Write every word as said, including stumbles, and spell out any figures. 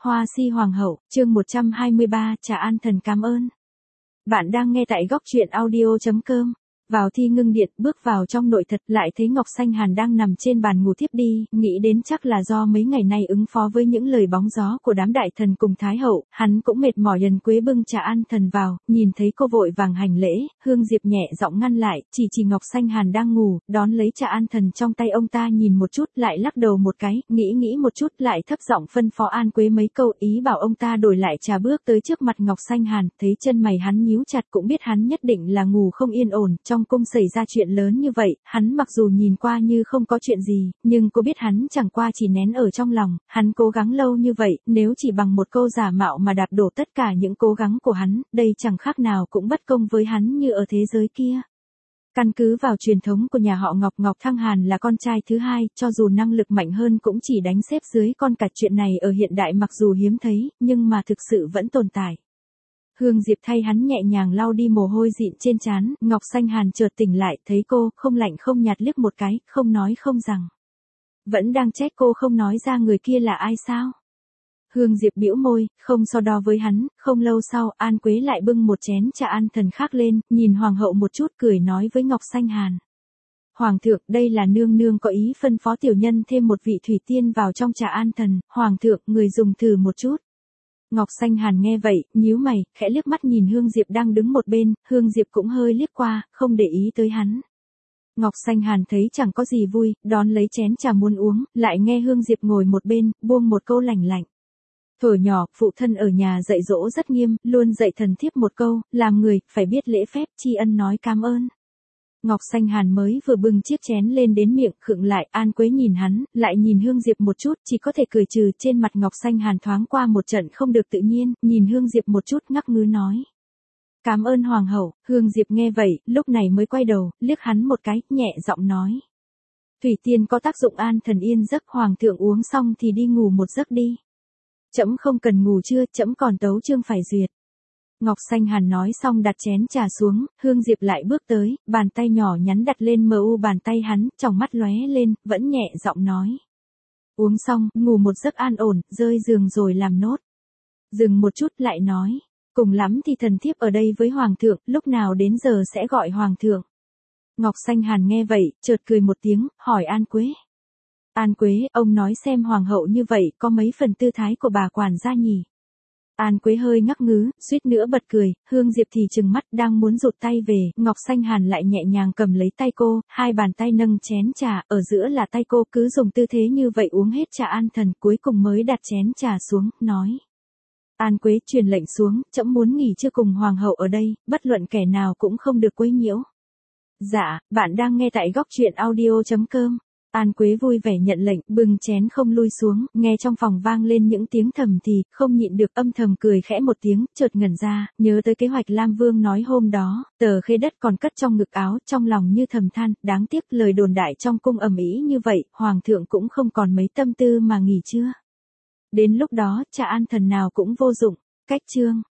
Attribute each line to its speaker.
Speaker 1: Hoa Si Hoàng hậu, chương một trăm hai mươi ba, Trà An Thần cảm ơn. Bạn đang nghe tại góc truyện audio chấm com. Vào Thi Ngưng Điện, bước vào trong nội thật, lại thấy Ngọc Xanh Hàn đang nằm trên bàn ngủ thiếp đi, nghĩ đến chắc là do mấy ngày nay ứng phó với những lời bóng gió của đám đại thần cùng Thái hậu, hắn cũng mệt mỏi. Ân Quế bưng Trà An Thần vào, nhìn thấy cô vội vàng hành lễ, Hương Diệp nhẹ giọng ngăn lại, chỉ chỉ Ngọc Xanh Hàn đang ngủ, đón lấy Trà An Thần trong tay ông ta nhìn một chút, lại lắc đầu một cái, nghĩ nghĩ một chút, lại thấp giọng phân phó An Quế mấy câu, ý bảo ông ta đổi lại trà. Bước tới trước mặt Ngọc Xanh Hàn, thấy chân mày hắn nhíu chặt, cũng biết hắn nhất định là ngủ không yên ổn, trong cung xảy ra chuyện lớn như vậy, hắn mặc dù nhìn qua như không có chuyện gì, nhưng cô biết hắn chẳng qua chỉ nén ở trong lòng, hắn cố gắng lâu như vậy, nếu chỉ bằng một câu giả mạo mà đạp đổ tất cả những cố gắng của hắn, đây chẳng khác nào cũng bất công với hắn như ở thế giới kia. Căn cứ vào truyền thống của nhà họ Ngọc, Ngọc Thăng Hàn là con trai thứ hai, cho dù năng lực mạnh hơn cũng chỉ đánh xếp dưới con cả. Chuyện này ở hiện đại mặc dù hiếm thấy, nhưng mà thực sự vẫn tồn tại. Hương Diệp thay hắn nhẹ nhàng lau đi mồ hôi dịn trên trán, Ngọc Xanh Hàn chợt tỉnh lại, thấy cô, không lạnh không nhạt liếc một cái, không nói không rằng. Vẫn đang trách cô không nói ra người kia là ai sao? Hương Diệp bĩu môi, không so đo với hắn. Không lâu sau, An Quế lại bưng một chén Trà An Thần khác lên, nhìn Hoàng hậu một chút, cười nói với Ngọc Xanh Hàn. Hoàng thượng, đây là nương nương có ý phân phó tiểu nhân thêm một vị thủy tiên vào trong Trà An Thần, Hoàng thượng, người dùng thử một chút. Ngọc Xanh Hàn nghe vậy, nhíu mày, khẽ liếc mắt nhìn Hương Diệp đang đứng một bên, Hương Diệp cũng hơi liếc qua, không để ý tới hắn. Ngọc Xanh Hàn thấy chẳng có gì vui, đón lấy chén trà muốn uống, lại nghe Hương Diệp ngồi một bên, buông một câu lành lạnh. Thuở nhỏ, phụ thân ở nhà dạy dỗ rất nghiêm, luôn dạy thần thiếp một câu, làm người, phải biết lễ phép, tri ân nói cảm ơn. Ngọc Xanh Hàn mới vừa bưng chiếc chén lên đến miệng, khựng lại. An Quế nhìn hắn, lại nhìn Hương Diệp một chút, chỉ có thể cười trừ. Trên mặt Ngọc Xanh Hàn thoáng qua một trận không được tự nhiên, nhìn Hương Diệp một chút, ngắc ngứ nói. Cảm ơn Hoàng hậu. Hương Diệp nghe vậy, lúc này mới quay đầu, liếc hắn một cái, nhẹ giọng nói. Thủy tiên có tác dụng an thần yên giấc, Hoàng thượng uống xong thì đi ngủ một giấc đi. Trẫm không cần ngủ trưa, trẫm còn tấu chương phải duyệt. Ngọc Xanh Hàn nói xong đặt chén trà xuống, Hương Diệp lại bước tới, bàn tay nhỏ nhắn đặt lên mờ u bàn tay hắn, trong mắt lóe lên, vẫn nhẹ giọng nói. Uống xong, ngủ một giấc an ổn, rơi giường rồi làm nốt. Dừng một chút lại nói, cùng lắm thì thần thiếp ở đây với Hoàng thượng, lúc nào đến giờ sẽ gọi Hoàng thượng. Ngọc Xanh Hàn nghe vậy, chợt cười một tiếng, hỏi An Quế. An Quế, ông nói xem Hoàng hậu như vậy, có mấy phần tư thái của bà quản gia nhỉ? An Quế hơi ngắc ngứ, suýt nữa bật cười. Hương Diệp thì trừng mắt, đang muốn rụt tay về, Ngọc Xanh Hàn lại nhẹ nhàng cầm lấy tay cô, hai bàn tay nâng chén trà, ở giữa là tay cô, cứ dùng tư thế như vậy uống hết Trà An Thần, cuối cùng mới đặt chén trà xuống, nói. An Quế, truyền lệnh xuống, trẫm muốn nghỉ trưa cùng Hoàng hậu ở đây, bất luận kẻ nào cũng không được quấy nhiễu. Dạ, bạn đang nghe tại góc truyện audio chấm com. An Quế vui vẻ nhận lệnh, bưng chén không lui xuống, nghe trong phòng vang lên những tiếng thầm thì, không nhịn được âm thầm cười khẽ một tiếng, chợt ngẩn ra, nhớ tới kế hoạch Lam Vương nói hôm đó, tờ khế đất còn cất trong ngực áo, trong lòng như thầm than, đáng tiếc lời đồn đại trong cung ầm ĩ như vậy, Hoàng thượng cũng không còn mấy tâm tư mà nghỉ trưa. Đến lúc đó, Trà An Thần nào cũng vô dụng. Cách chương